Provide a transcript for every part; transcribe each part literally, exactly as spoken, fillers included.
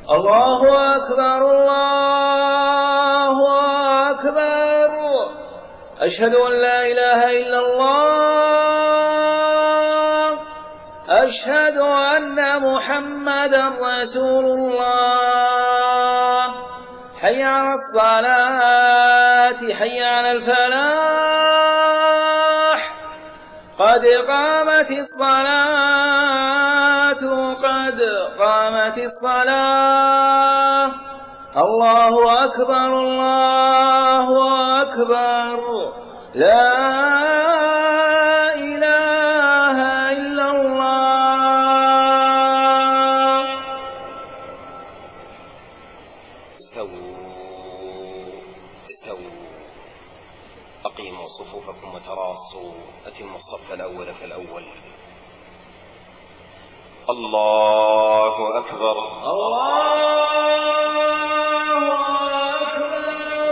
الله أكبر الله أكبر. أشهد أن لا إله إلا الله. أشهد أن محمدا رسول الله. حي على الصلاة حي على الفلاح. قد قامت الصلاة قد قامت الصلاة. الله أكبر الله أكبر. لا إله إلا الله. استووا استووا أقيموا صفوفكم وتراصوا. أتموا الصف الأول فالأول. الله أكبر الله أكبر.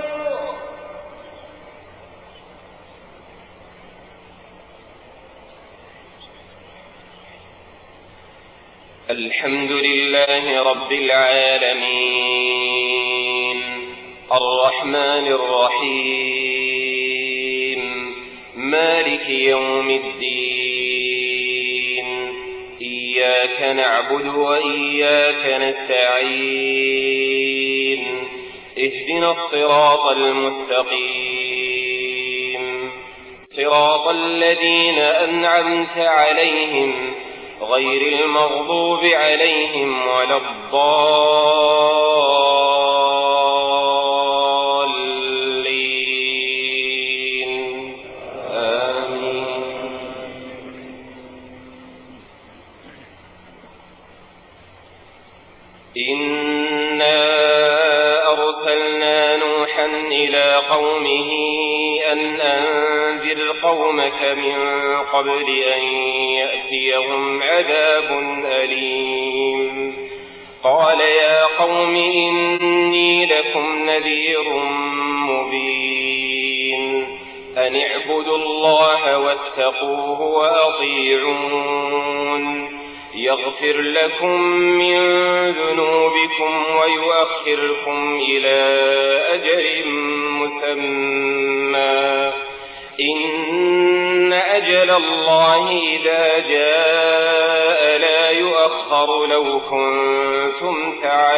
الحمد لله رب العالمين الرحمن الرحيم مالك يوم الدين. إياك نعبد وإياك نستعين. اهدنا الصراط المستقيم صراط الذين أنعمت عليهم غير المغضوب عليهم ولا الضالين. آمين. إنا أرسلنا نوحا إلى قومه أن أنذر قومك من قبل أن يأتيهم عذاب أليم. قال يا قوم إني لكم نذير مبين. أن اعبدوا الله واتقوه وأطيعون. يغفر لكم من ذنوبكم ويؤخركم إلى أجل مسمى. إن أجل الله إذا جاء لا يؤخر لو كنتم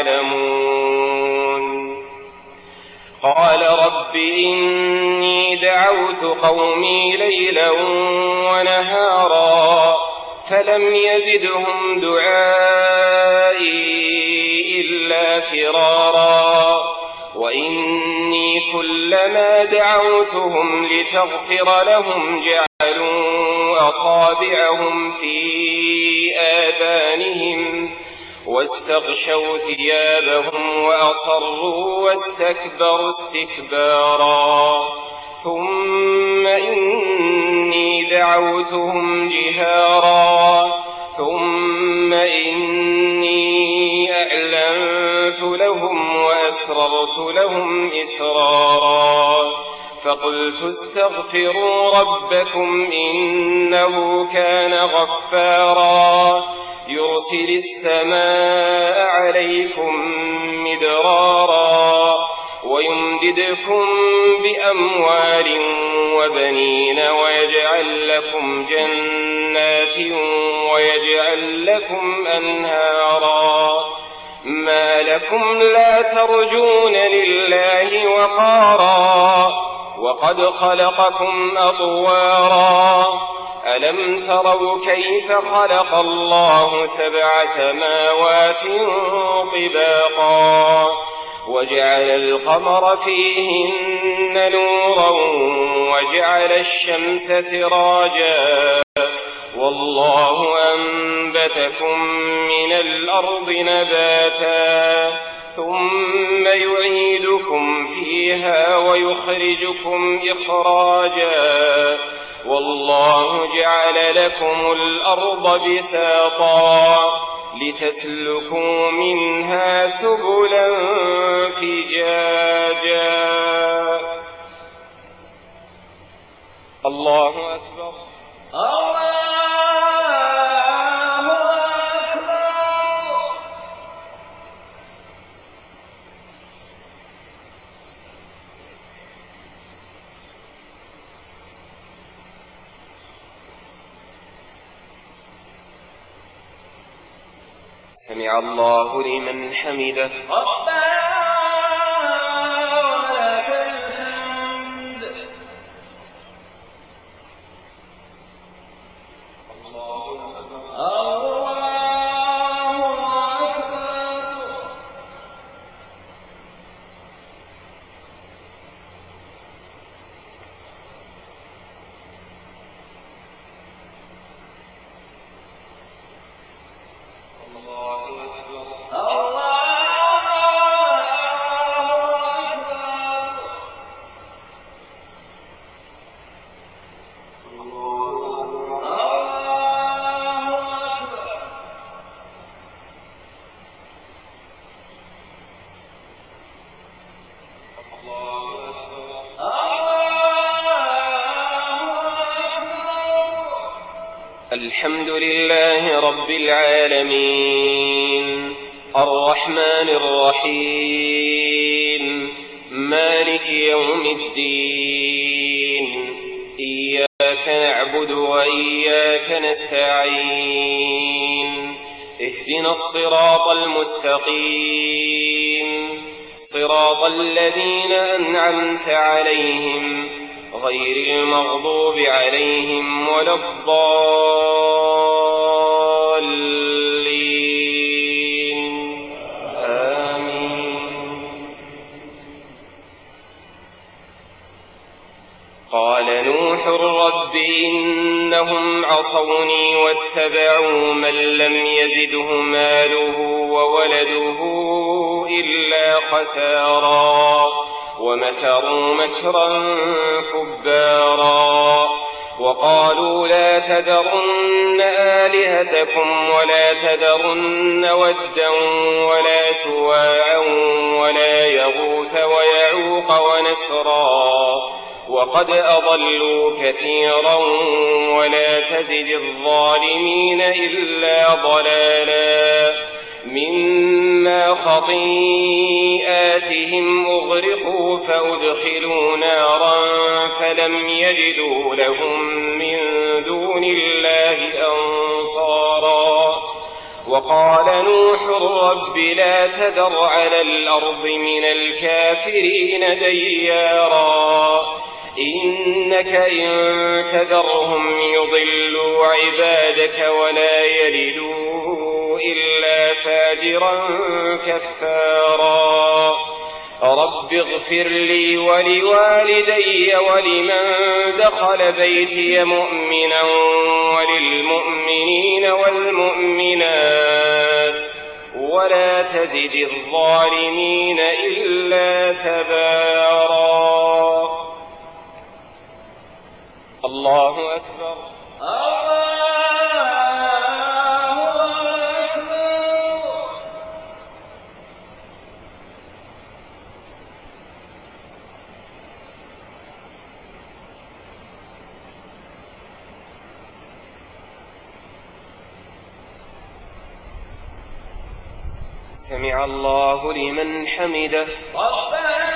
تعلمون. قال رب إني دعوت قومي ليلا ونهارا فلم يزدهم دعائي إلا فرارا. وإني كلما دعوتهم لتغفر لهم جعلوا أصابعهم في آذانهم واستغشوا ثيابهم وأصروا واستكبروا استكبارا. ثم إني دعوتهم جهارا ثم إني أعلنت لهم وأسررت لهم إسرارا. فقلت استغفروا ربكم إنه كان غفارا. يرسل السماء عليكم مدرارا ويمددكم بأموال وبنين ويجعل لكم جنات ويجعل لكم أنهارا. ما لكم لا ترجون لله وقارا وقد خلقكم أطوارا. ألم تروا كيف خلق الله سبع سماوات طباقا وجعل القمر فيهن نورا وجعل الشمس سراجا والله أنبتكم من الأرض نباتا ثم يعيدكم فيها ويخرجكم إخراجا والله جعل لكم الأرض بساطا لتسلكوا منها سبلا فجاجا. الله أكبر. الله أكبر. سمع الله لمن حمده. ربنا ولك الحمد. الله أكبر. الحمد لله رب العالمين الرحمن الرحيم مالك يوم الدين إياك نعبد وإياك نستعين اهدنا الصراط المستقيم صراط الذين أنعمت عليهم غير المغضوب عليهم ولا الضالين آمين. قال نوح رب إنهم عصوني واتبعوا من لم يزده ماله وولده إلا خسارا ومكروا مكرا كبارا وقالوا لا تذرن آلهتكم ولا تذرن ودا ولا سواعا ولا يغوث ويعوق ونسرا وقد أضلوا كثيرا ولا تزد الظالمين إلا ضلالا مما خطيئاتهم أغرقوا فأدخلوا نارا فلم يجدوا لهم من دون الله أنصارا. وقال نوح رب لا تذر على الأرض من الكافرين ديارا إنك إن تذرهم يضلوا عبادك ولا يلدوا إلا فاجرا كفارا. رب اغفر لي ولوالدي ولمن دخل بيتي مؤمنا وللمؤمنين والمؤمنات ولا تزد الظالمين إلا تبارا. الله أكبر. سمع الله لمن حمده. ربنا